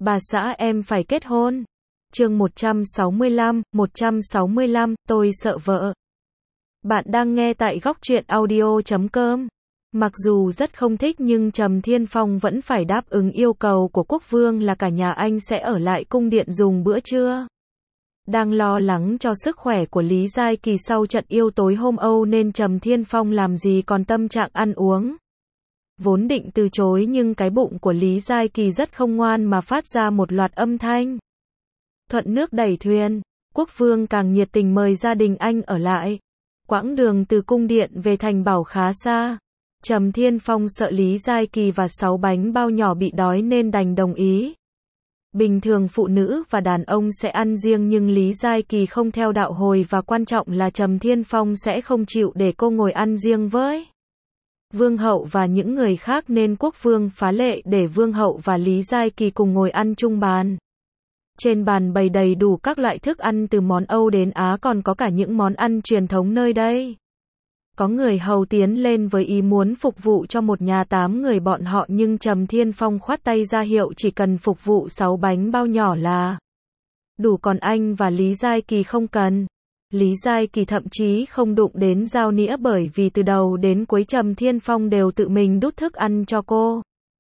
Bà xã em phải kết hôn. Chương 165, tôi sợ vợ. Bạn đang nghe tại góc truyện audio.com. Mặc dù rất không thích nhưng Trầm Thiên Phong vẫn phải đáp ứng yêu cầu của quốc vương là cả nhà anh sẽ ở lại cung điện dùng bữa trưa. Đang lo lắng cho sức khỏe của Lý Giai Kỳ sau trận yêu tối hôm Âu nên Trầm Thiên Phong làm gì còn tâm trạng ăn uống. Vốn định từ chối nhưng cái bụng của Lý Giai Kỳ rất không ngoan mà phát ra một loạt âm thanh. Thuận nước đẩy thuyền, quốc vương càng nhiệt tình mời gia đình anh ở lại. Quãng đường từ cung điện về thành bảo khá xa. Trầm Thiên Phong sợ Lý Giai Kỳ và 6 bánh bao nhỏ bị đói nên đành đồng ý. Bình thường phụ nữ và đàn ông sẽ ăn riêng nhưng Lý Giai Kỳ không theo đạo Hồi và quan trọng là Trầm Thiên Phong sẽ không chịu để cô ngồi ăn riêng với Vương hậu và những người khác nên quốc vương phá lệ để Vương hậu và Lý Giai Kỳ cùng ngồi ăn chung bàn. Trên bàn bày đầy đủ các loại thức ăn từ món Âu đến Á, còn có cả những món ăn truyền thống nơi đây. Có người hầu tiến lên với ý muốn phục vụ cho một nhà 8 người bọn họ nhưng Trầm Thiên Phong khoát tay ra hiệu chỉ cần phục vụ 6 bánh bao nhỏ là đủ, còn anh và Lý Giai Kỳ không cần. Lý Giai Kỳ thậm chí không đụng đến dao nĩa bởi vì từ đầu đến cuối Trầm Thiên Phong đều tự mình đút thức ăn cho cô.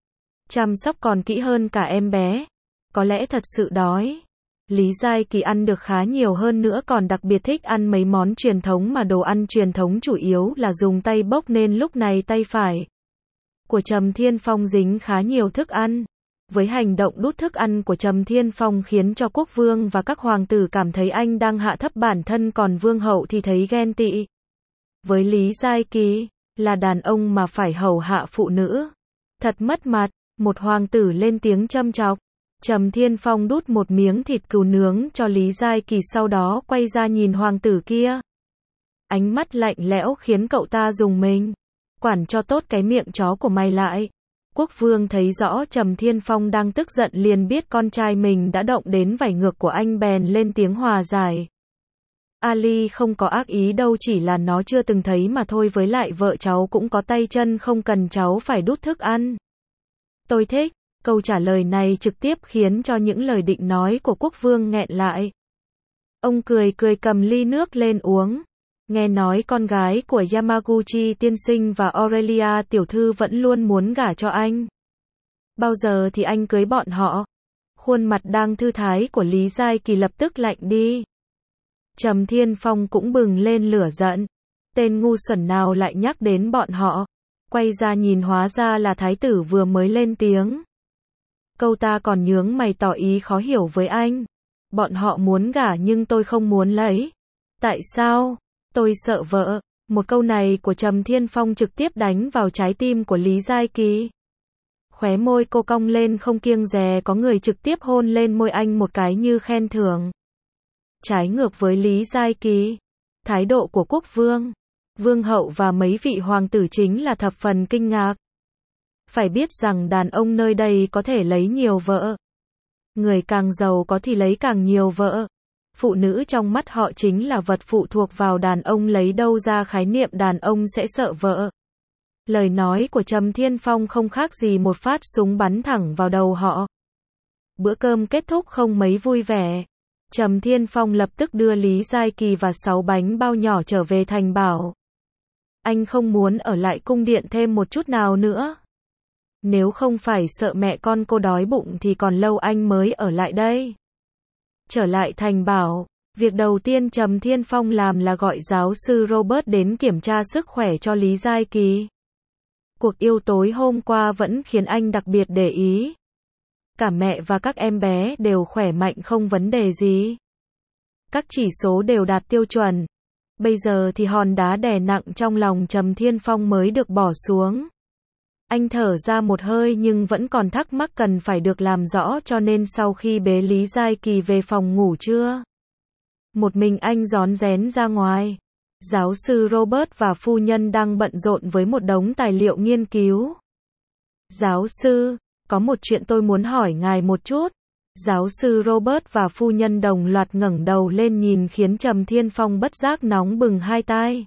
Chăm sóc còn kỹ hơn cả em bé. Có lẽ thật sự đói. Lý Giai Kỳ ăn được khá nhiều, hơn nữa còn đặc biệt thích ăn mấy món truyền thống mà đồ ăn truyền thống chủ yếu là dùng tay bốc nên lúc này tay phải của Trầm Thiên Phong dính khá nhiều thức ăn. Với hành động đút thức ăn của Trầm Thiên Phong khiến cho quốc vương và các hoàng tử cảm thấy anh đang hạ thấp bản thân, còn vương hậu thì thấy ghen tị. Với Lý Giai Kỳ, là đàn ông mà phải hầu hạ phụ nữ. Thật mất mặt, một hoàng tử lên tiếng châm chọc. Trầm Thiên Phong đút một miếng thịt cừu nướng cho Lý Giai Kỳ, sau đó quay ra nhìn hoàng tử kia. Ánh mắt lạnh lẽo khiến cậu ta rùng mình. Quản cho tốt cái miệng chó của mày lại. Quốc vương thấy rõ Trầm Thiên Phong đang tức giận liền biết con trai mình đã động đến vảy ngược của anh bèn lên tiếng hòa giải. Ali không có ác ý đâu, chỉ là nó chưa từng thấy mà thôi, với lại vợ cháu cũng có tay chân, không cần cháu phải đút thức ăn. Tôi thích. Câu trả lời này trực tiếp khiến cho những lời định nói của quốc vương nghẹn lại. Ông cười cười cầm ly nước lên uống. Nghe nói con gái của Yamaguchi tiên sinh và Aurelia tiểu thư vẫn luôn muốn gả cho anh. Bao giờ thì anh cưới bọn họ? Khuôn mặt đang thư thái của Lý Giai Kỳ lập tức lạnh đi. Trầm Thiên Phong cũng bừng lên lửa giận. Tên ngu xuẩn nào lại nhắc đến bọn họ? Quay ra nhìn hóa ra là thái tử vừa mới lên tiếng. Câu ta còn nhướng mày tỏ ý khó hiểu với anh. Bọn họ muốn gả nhưng tôi không muốn lấy. Tại sao? Tôi sợ vợ. Một câu này của Trầm Thiên Phong trực tiếp đánh vào trái tim của Lý Giai Kỳ. Khóe môi cô cong lên không kiêng dè, có người trực tiếp hôn lên môi anh một cái như khen thưởng. Trái ngược với Lý Giai Kỳ, thái độ của quốc vương, vương hậu và mấy vị hoàng tử chính là thập phần kinh ngạc. Phải biết rằng đàn ông nơi đây có thể lấy nhiều vợ. Người càng giàu có thì lấy càng nhiều vợ. Phụ nữ trong mắt họ chính là vật phụ thuộc vào đàn ông, lấy đâu ra khái niệm đàn ông sẽ sợ vợ. Lời nói của Trầm Thiên Phong không khác gì một phát súng bắn thẳng vào đầu họ. Bữa cơm kết thúc không mấy vui vẻ. Trầm Thiên Phong lập tức đưa Lý Giai Kỳ và 6 bánh bao nhỏ trở về thành bảo. Anh không muốn ở lại cung điện thêm một chút nào nữa. Nếu không phải sợ mẹ con cô đói bụng thì còn lâu anh mới ở lại đây. Trở lại thành bảo, việc đầu tiên Trầm Thiên Phong làm là gọi giáo sư Robert đến kiểm tra sức khỏe cho Lý Giai Kỳ. Cuộc yêu tối hôm qua vẫn khiến anh đặc biệt để ý. Cả mẹ và các em bé đều khỏe mạnh, không vấn đề gì. Các chỉ số đều đạt tiêu chuẩn. Bây giờ thì hòn đá đè nặng trong lòng Trầm Thiên Phong mới được bỏ xuống. Anh thở ra một hơi nhưng vẫn còn thắc mắc cần phải được làm rõ, cho nên sau khi bế Lý Giai Kỳ về phòng ngủ trưa, một mình anh rón rén ra ngoài. Giáo sư Robert và phu nhân đang bận rộn với một đống tài liệu nghiên cứu. Giáo sư, có một chuyện tôi muốn hỏi ngài một chút. Giáo sư Robert và phu nhân đồng loạt ngẩng đầu lên nhìn khiến Trầm Thiên Phong bất giác nóng bừng hai tai.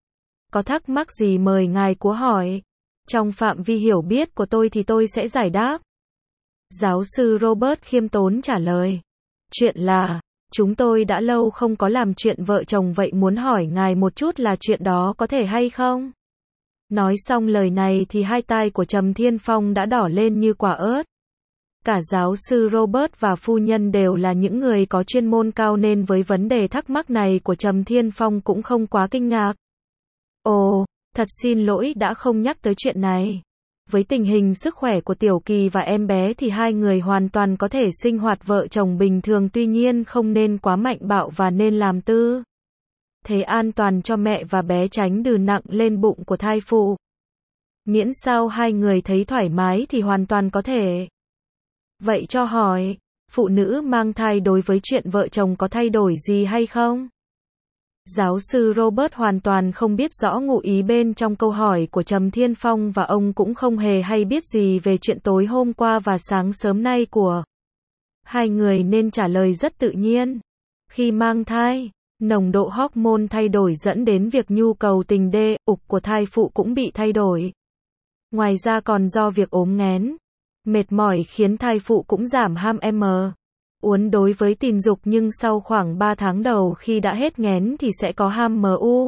Có thắc mắc gì mời ngài của hỏi. Trong phạm vi hiểu biết của tôi thì tôi sẽ giải đáp. Giáo sư Robert khiêm tốn trả lời. Chuyện là, chúng tôi đã lâu không có làm chuyện vợ chồng vậy muốn hỏi ngài một chút là chuyện đó có thể hay không? Nói xong lời này thì hai tai của Trầm Thiên Phong đã đỏ lên như quả ớt. Cả giáo sư Robert và phu nhân đều là những người có chuyên môn cao nên với vấn đề thắc mắc này của Trầm Thiên Phong cũng không quá kinh ngạc. Ồ, thật xin lỗi đã không nhắc tới chuyện này. Với tình hình sức khỏe của Tiểu Kỳ và em bé thì hai người hoàn toàn có thể sinh hoạt vợ chồng bình thường, tuy nhiên không nên quá mạnh bạo và nên làm tư thế an toàn cho mẹ và bé, tránh đừ nặng lên bụng của thai phụ. Miễn sao hai người thấy thoải mái thì hoàn toàn có thể. Vậy cho hỏi, phụ nữ mang thai đối với chuyện vợ chồng có thay đổi gì hay không? Giáo sư Robert hoàn toàn không biết rõ ngụ ý bên trong câu hỏi của Trầm Thiên Phong và ông cũng không hề hay biết gì về chuyện tối hôm qua và sáng sớm nay của hai người nên trả lời rất tự nhiên. Khi mang thai, nồng độ hormone thay đổi dẫn đến việc nhu cầu tình ục của thai phụ cũng bị thay đổi. Ngoài ra còn do việc ốm nghén, mệt mỏi khiến thai phụ cũng giảm ham uốn đối với tình dục, nhưng sau khoảng 3 tháng đầu khi đã hết nghén thì sẽ có ham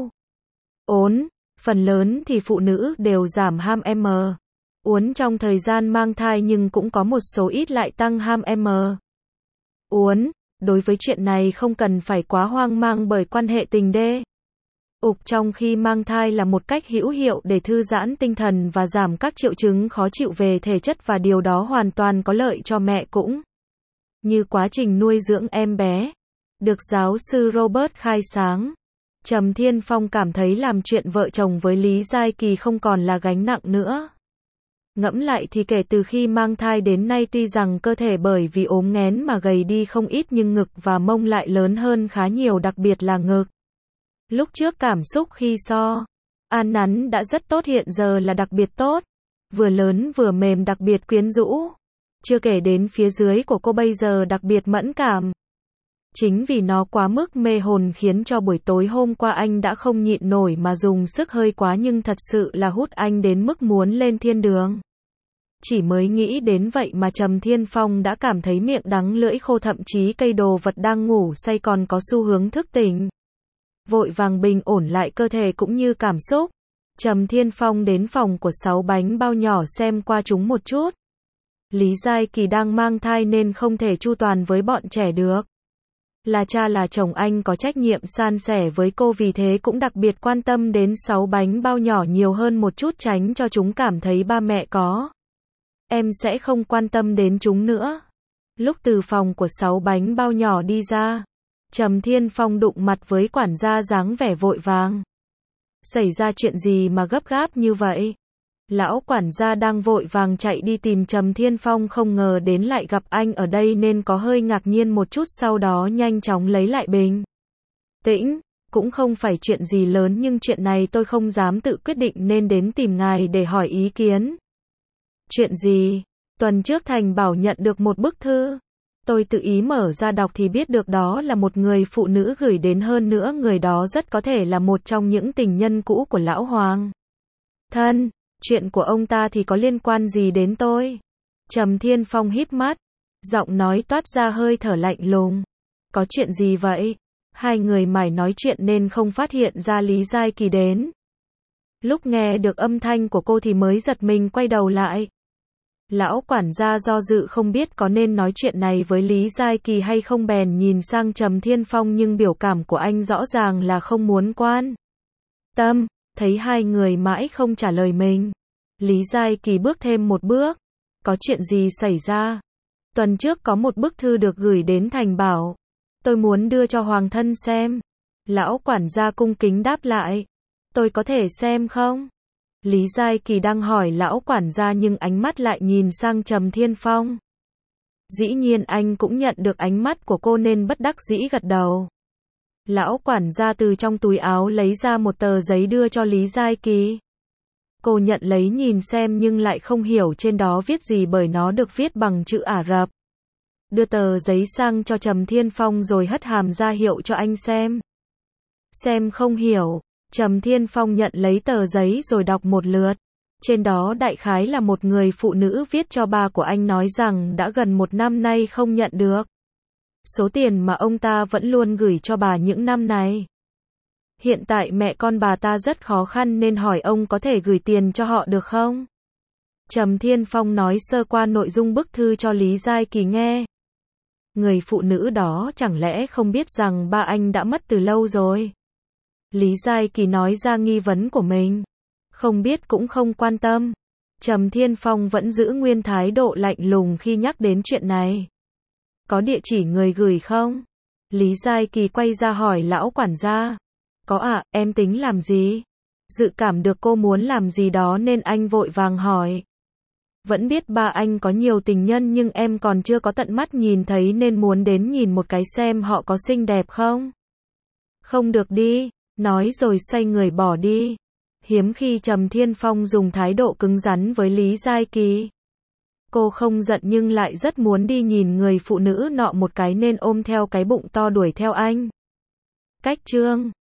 uốn. Phần lớn thì phụ nữ đều giảm ham uốn trong thời gian mang thai, nhưng cũng có một số ít lại tăng ham uốn. Đối với chuyện này không cần phải quá hoang mang bởi quan hệ tình ục trong khi mang thai là một cách hữu hiệu để thư giãn tinh thần và giảm các triệu chứng khó chịu về thể chất, và điều đó hoàn toàn có lợi cho mẹ cũng như quá trình nuôi dưỡng em bé. Được giáo sư Robert khai sáng, Trầm Thiên Phong cảm thấy làm chuyện vợ chồng với Lý Giai Kỳ không còn là gánh nặng nữa. Ngẫm lại thì kể từ khi mang thai đến nay, tuy rằng cơ thể bởi vì ốm nghén mà gầy đi không ít, nhưng ngực và mông lại lớn hơn khá nhiều, đặc biệt là ngực. Lúc trước cảm xúc khi an nắn đã rất tốt, hiện giờ là đặc biệt tốt. Vừa lớn vừa mềm, đặc biệt quyến rũ. Chưa kể đến phía dưới của cô bây giờ đặc biệt mẫn cảm. Chính vì nó quá mức mê hồn khiến cho buổi tối hôm qua anh đã không nhịn nổi mà dùng sức hơi quá, nhưng thật sự là hút anh đến mức muốn lên thiên đường. Chỉ mới nghĩ đến vậy mà Trầm Thiên Phong đã cảm thấy miệng đắng lưỡi khô, thậm chí cây đồ vật đang ngủ say còn có xu hướng thức tỉnh. Vội vàng bình ổn lại cơ thể cũng như cảm xúc, Trầm Thiên Phong đến phòng của 6 bánh bao nhỏ xem qua chúng một chút. Lý Giai Kỳ đang mang thai nên không thể chu toàn với bọn trẻ được. Là cha là chồng, anh có trách nhiệm san sẻ với cô, vì thế cũng đặc biệt quan tâm đến 6 bánh bao nhỏ nhiều hơn một chút, tránh cho chúng cảm thấy ba mẹ có em sẽ không quan tâm đến chúng nữa. Lúc từ phòng của 6 bánh bao nhỏ đi ra, Trầm Thiên Phong đụng mặt với quản gia dáng vẻ vội vàng. Xảy ra chuyện gì mà gấp gáp như vậy? Lão quản gia đang vội vàng chạy đi tìm Trầm Thiên Phong, không ngờ đến lại gặp anh ở đây nên có hơi ngạc nhiên một chút, sau đó nhanh chóng lấy lại bình tĩnh. Cũng không phải chuyện gì lớn, nhưng chuyện này tôi không dám tự quyết định nên đến tìm ngài để hỏi ý kiến. Chuyện gì? Tuần trước Thành bảo nhận được một bức thư. Tôi tự ý mở ra đọc thì biết được đó là một người phụ nữ gửi đến, hơn nữa người đó rất có thể là một trong những tình nhân cũ của lão Hoàng. Thân, chuyện của ông ta thì có liên quan gì đến tôi? Trầm Thiên Phong híp mắt, giọng nói toát ra hơi thở lạnh lùng. Có chuyện gì vậy? Hai người mải nói chuyện nên không phát hiện ra Lý Giai Kỳ đến. Lúc nghe được âm thanh của cô thì mới giật mình quay đầu lại. Lão quản gia do dự không biết có nên nói chuyện này với Lý Giai Kỳ hay không, bèn nhìn sang Trầm Thiên Phong, nhưng biểu cảm của anh rõ ràng là không muốn quan tâm. Thấy hai người mãi không trả lời mình, Lý Giai Kỳ bước thêm một bước. Có chuyện gì xảy ra? Tuần trước có một bức thư được gửi đến Thành bảo tôi muốn đưa cho Hoàng thân xem. Lão quản gia cung kính đáp lại. Tôi có thể xem không? Lý Giai Kỳ đang hỏi lão quản gia nhưng ánh mắt lại nhìn sang Trầm Thiên Phong. Dĩ nhiên anh cũng nhận được ánh mắt của cô nên bất đắc dĩ gật đầu. Lão quản gia từ trong túi áo lấy ra một tờ giấy đưa cho Lý Giai Kỳ. Cô nhận lấy nhìn xem nhưng lại không hiểu trên đó viết gì bởi nó được viết bằng chữ Ả Rập. Đưa tờ giấy sang cho Trầm Thiên Phong rồi hất hàm ra hiệu cho anh xem. Xem không hiểu, Trầm Thiên Phong nhận lấy tờ giấy rồi đọc một lượt. Trên đó đại khái là một người phụ nữ viết cho ba của anh nói rằng đã gần 1 năm nay không nhận được số tiền mà ông ta vẫn luôn gửi cho bà những năm này. Hiện tại mẹ con bà ta rất khó khăn nên hỏi ông có thể gửi tiền cho họ được không? Trầm Thiên Phong nói sơ qua nội dung bức thư cho Lý Giai Kỳ nghe. Người phụ nữ đó chẳng lẽ không biết rằng ba anh đã mất từ lâu rồi? Lý Giai Kỳ nói ra nghi vấn của mình. Không biết cũng không quan tâm. Trầm Thiên Phong vẫn giữ nguyên thái độ lạnh lùng khi nhắc đến chuyện này. Có địa chỉ người gửi không? Lý Giai Kỳ quay ra hỏi lão quản gia. Có ạ, em tính làm gì? Dự cảm được cô muốn làm gì đó nên anh vội vàng hỏi. Vẫn biết ba anh có nhiều tình nhân nhưng em còn chưa có tận mắt nhìn thấy nên muốn đến nhìn một cái xem họ có xinh đẹp không? Không được đi, nói rồi xoay người bỏ đi. Hiếm khi Trầm Thiên Phong dùng thái độ cứng rắn với Lý Giai Kỳ. Cô không giận nhưng lại rất muốn đi nhìn người phụ nữ nọ một cái nên ôm theo cái bụng to đuổi theo anh. Cách chương